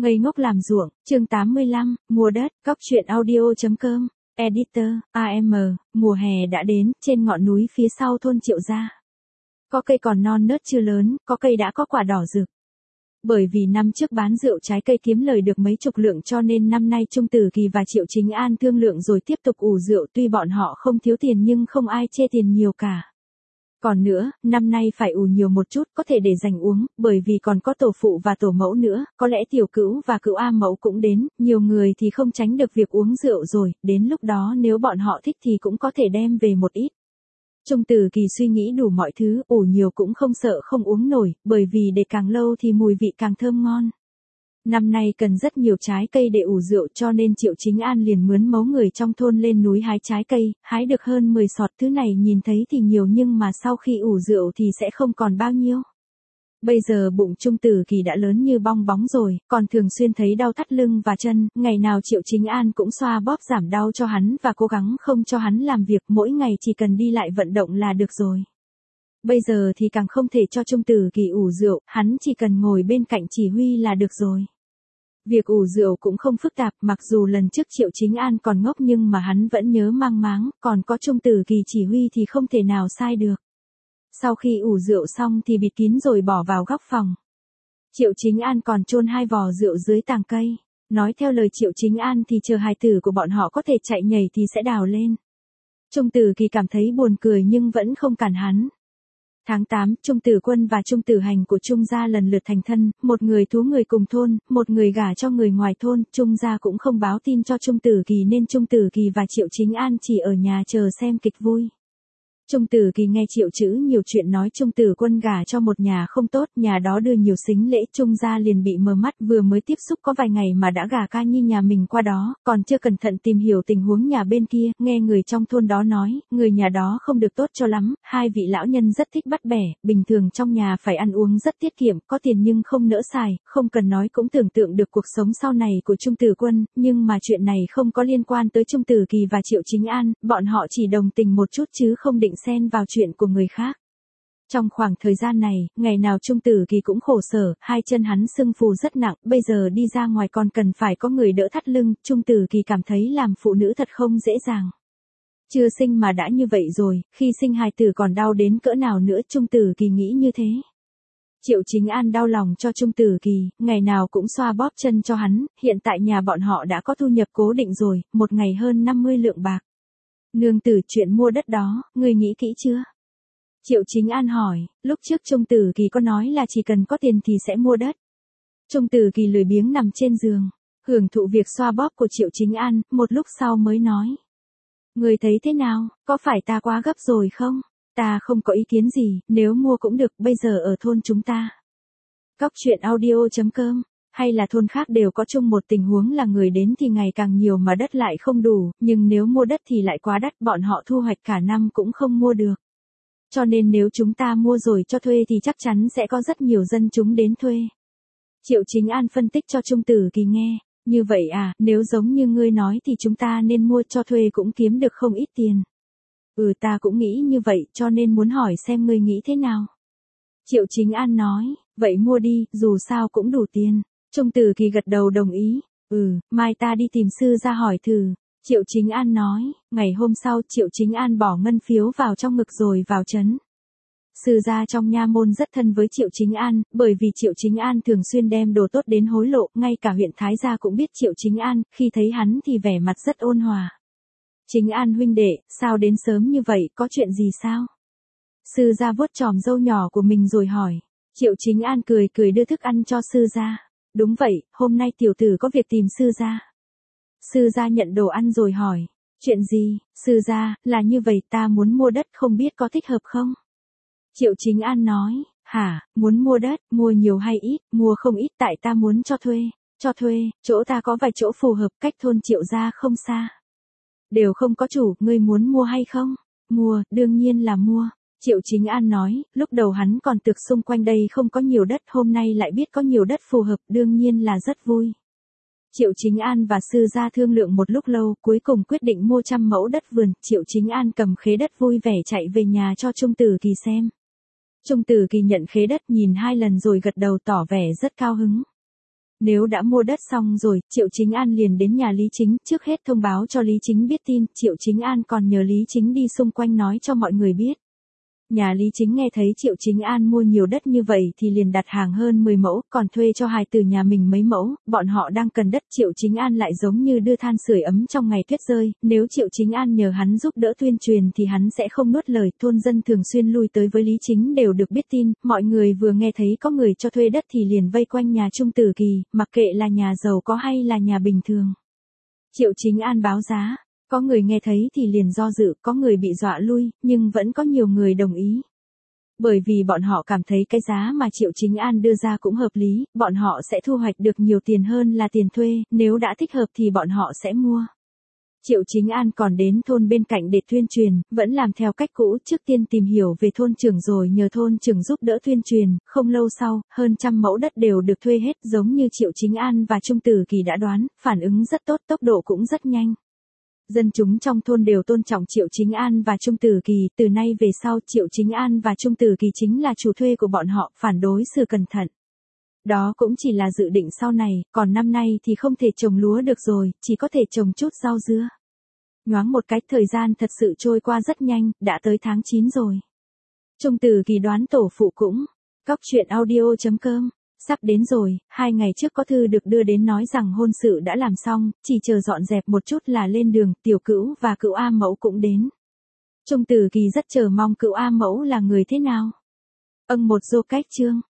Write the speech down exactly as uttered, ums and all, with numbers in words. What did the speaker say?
Ngây ngốc làm ruộng, chương tám mươi lăm, mua đất, góc truyện audio.com, editor, a em, mùa hè đã đến, trên ngọn núi phía sau thôn Triệu gia. Có cây còn non nớt chưa lớn, có cây đã có quả đỏ rực. Bởi vì năm trước bán rượu trái cây kiếm lời được mấy chục lượng cho nên năm nay Trung Tử Kỳ và Triệu Chính An thương lượng rồi tiếp tục ủ rượu, tuy bọn họ không thiếu tiền nhưng không ai chê tiền nhiều cả. Còn nữa, năm nay phải ủ nhiều một chút, có thể để dành uống, bởi vì còn có tổ phụ và tổ mẫu nữa, có lẽ tiểu cữu và cữu A mẫu cũng đến, nhiều người thì không tránh được việc uống rượu rồi, đến lúc đó nếu bọn họ thích thì cũng có thể đem về một ít. Trung Tử Kỳ suy nghĩ đủ mọi thứ, ủ nhiều cũng không sợ không uống nổi, bởi vì để càng lâu thì mùi vị càng thơm ngon. Năm nay cần rất nhiều trái cây để ủ rượu cho nên Triệu Chính An liền mướn mấu người trong thôn lên núi hái trái cây, hái được hơn mười sọt, thứ này nhìn thấy thì nhiều nhưng mà sau khi ủ rượu thì sẽ không còn bao nhiêu. Bây giờ bụng Trung Tử Kỳ đã lớn như bong bóng rồi, còn thường xuyên thấy đau thắt lưng và chân, ngày nào Triệu Chính An cũng xoa bóp giảm đau cho hắn và cố gắng không cho hắn làm việc, mỗi ngày chỉ cần đi lại vận động là được rồi. Bây giờ thì càng không thể cho Trung Tử Kỳ ủ rượu, hắn chỉ cần ngồi bên cạnh chỉ huy là được rồi. Việc ủ rượu cũng không phức tạp, mặc dù lần trước Triệu Chính An còn ngốc nhưng mà hắn vẫn nhớ mang máng, còn có Trung Tử Kỳ chỉ huy thì không thể nào sai được. Sau khi ủ rượu xong thì bịt kín rồi bỏ vào góc phòng. Triệu Chính An còn chôn hai vò rượu dưới tàng cây. Nói theo lời Triệu Chính An thì chờ hài tử của bọn họ có thể chạy nhảy thì sẽ đào lên. Trung Tử Kỳ cảm thấy buồn cười nhưng vẫn không cản hắn. Tháng tám, Trung Tử Quân và Trung Tử Hành của Trung gia lần lượt thành thân, một người thú người cùng thôn, một người gả cho người ngoài thôn, Trung gia cũng không báo tin cho Trung Tử Kỳ nên Trung Tử Kỳ và Triệu Chính An chỉ ở nhà chờ xem kịch vui. Trung Tử Kỳ nghe Triệu Chữ nhiều chuyện nói Trung Tử Quân gả cho một nhà không tốt, nhà đó đưa nhiều sính lễ, Trung gia liền bị mờ mắt, vừa mới tiếp xúc có vài ngày mà đã gả ca nhi nhà mình qua đó, còn chưa cẩn thận tìm hiểu tình huống nhà bên kia, nghe người trong thôn đó nói, người nhà đó không được tốt cho lắm, hai vị lão nhân rất thích bắt bẻ, bình thường trong nhà phải ăn uống rất tiết kiệm, có tiền nhưng không nỡ xài, không cần nói cũng tưởng tượng được cuộc sống sau này của Trung Tử Quân, nhưng mà chuyện này không có liên quan tới Trung Tử Kỳ và Triệu Chính An, bọn họ chỉ đồng tình một chút chứ không định xen vào chuyện của người khác. Trong khoảng thời gian này, ngày nào Trung Tử Kỳ cũng khổ sở, hai chân hắn sưng phù rất nặng, bây giờ đi ra ngoài còn cần phải có người đỡ thắt lưng, Trung Tử Kỳ cảm thấy làm phụ nữ thật không dễ dàng. Chưa sinh mà đã như vậy rồi, khi sinh hài tử còn đau đến cỡ nào nữa, Trung Tử Kỳ nghĩ như thế. Triệu Chính An đau lòng cho Trung Tử Kỳ, ngày nào cũng xoa bóp chân cho hắn, hiện tại nhà bọn họ đã có thu nhập cố định rồi, một ngày hơn năm mươi lượng bạc. Nương tử, chuyện mua đất đó, ngươi nghĩ kỹ chưa? Triệu Chính An hỏi, lúc trước Trung Tử Kỳ có nói là chỉ cần có tiền thì sẽ mua đất. Trung Tử Kỳ lười biếng nằm trên giường, hưởng thụ việc xoa bóp của Triệu Chính An, một lúc sau mới nói. Ngươi thấy thế nào, có phải ta quá gấp rồi không? Ta không có ý kiến gì, nếu mua cũng được, bây giờ ở thôn chúng ta. Góc truyện audio.com, hay là thôn khác đều có chung một tình huống là người đến thì ngày càng nhiều mà đất lại không đủ, nhưng nếu mua đất thì lại quá đắt, bọn họ thu hoạch cả năm cũng không mua được. Cho nên nếu chúng ta mua rồi cho thuê thì chắc chắn sẽ có rất nhiều dân chúng đến thuê. Triệu Chính An phân tích cho Trung Tử Kỳ nghe, như vậy à, nếu giống như ngươi nói thì chúng ta nên mua cho thuê cũng kiếm được không ít tiền. Ừ, ta cũng nghĩ như vậy cho nên muốn hỏi xem ngươi nghĩ thế nào. Triệu Chính An nói, vậy mua đi, dù sao cũng đủ tiền. Trung Tử Kỳ gật đầu đồng ý, ừ, mai ta đi tìm sư ra hỏi thử. Triệu Chính An nói, ngày hôm sau Triệu Chính An bỏ ngân phiếu vào trong ngực rồi vào trấn. Sư gia trong nha môn rất thân với Triệu Chính An, bởi vì Triệu Chính An thường xuyên đem đồ tốt đến hối lộ, ngay cả huyện Thái gia cũng biết Triệu Chính An, khi thấy hắn thì vẻ mặt rất ôn hòa. Chính An huynh đệ, sao đến sớm như vậy, có chuyện gì sao? Sư gia vuốt chòm râu nhỏ của mình rồi hỏi. Triệu Chính An cười cười đưa thức ăn cho sư gia. Đúng vậy, hôm nay tiểu tử có việc tìm sư gia. Sư gia nhận đồ ăn rồi hỏi. Chuyện gì, sư gia, là như vậy, ta muốn mua đất không biết có thích hợp không? Triệu Chính An nói, hả, muốn mua đất, mua nhiều hay ít, mua không ít tại ta muốn cho thuê. Cho thuê, chỗ ta có vài chỗ phù hợp, cách thôn Triệu gia không xa. Đều không có chủ, ngươi muốn mua hay không? Mua, đương nhiên là mua. Triệu Chính An nói, lúc đầu hắn còn tưởng xung quanh đây không có nhiều đất, hôm nay lại biết có nhiều đất phù hợp, đương nhiên là rất vui. Triệu Chính An và sư gia thương lượng một lúc lâu, cuối cùng quyết định mua trăm mẫu đất vườn, Triệu Chính An cầm khế đất vui vẻ chạy về nhà cho Trung Tử Kỳ xem. Trung Tử Kỳ nhận khế đất nhìn hai lần rồi gật đầu tỏ vẻ rất cao hứng. Nếu đã mua đất xong rồi, Triệu Chính An liền đến nhà Lý Chính, trước hết thông báo cho Lý Chính biết tin, Triệu Chính An còn nhờ Lý Chính đi xung quanh nói cho mọi người biết. Nhà Lý Chính nghe thấy Triệu Chính An mua nhiều đất như vậy thì liền đặt hàng hơn mười mẫu, còn thuê cho hài tử nhà mình mấy mẫu, bọn họ đang cần đất. Triệu Chính An lại giống như đưa than sưởi ấm trong ngày tuyết rơi, nếu Triệu Chính An nhờ hắn giúp đỡ tuyên truyền thì hắn sẽ không nuốt lời. Thôn dân thường xuyên lui tới với Lý Chính đều được biết tin, mọi người vừa nghe thấy có người cho thuê đất thì liền vây quanh nhà Trung Tử Kỳ, mặc kệ là nhà giàu có hay là nhà bình thường. Triệu Chính An báo giá. Có người nghe thấy thì liền do dự, có người bị dọa lui, nhưng vẫn có nhiều người đồng ý. Bởi vì bọn họ cảm thấy cái giá mà Triệu Chính An đưa ra cũng hợp lý, bọn họ sẽ thu hoạch được nhiều tiền hơn là tiền thuê, nếu đã thích hợp thì bọn họ sẽ mua. Triệu Chính An còn đến thôn bên cạnh để tuyên truyền, vẫn làm theo cách cũ, trước tiên tìm hiểu về thôn trưởng rồi nhờ thôn trưởng giúp đỡ tuyên truyền, không lâu sau, hơn trăm mẫu đất đều được thuê hết, giống như Triệu Chính An và Trung Tử Kỳ đã đoán, phản ứng rất tốt, tốc độ cũng rất nhanh. Dân chúng trong thôn đều tôn trọng Triệu Chính An và Trung Tử Kỳ, từ nay về sau Triệu Chính An và Trung Tử Kỳ chính là chủ thuê của bọn họ, phản đối sự cẩn thận. Đó cũng chỉ là dự định sau này, còn năm nay thì không thể trồng lúa được rồi, chỉ có thể trồng chút rau dưa. Nhoáng một cái, thời gian thật sự trôi qua rất nhanh, đã tới tháng chín rồi. Trung Tử Kỳ đoán tổ phụ cũng. Cóc truyện audio chấm com Sắp đến rồi, hai ngày trước có thư được đưa đến nói rằng hôn sự đã làm xong, chỉ chờ dọn dẹp một chút là lên đường, Tiểu Cữu và Cữu A Mẫu cũng đến. Trung Tử Kỳ rất chờ mong Cữu A Mẫu là người thế nào. Âng một dô cách chương.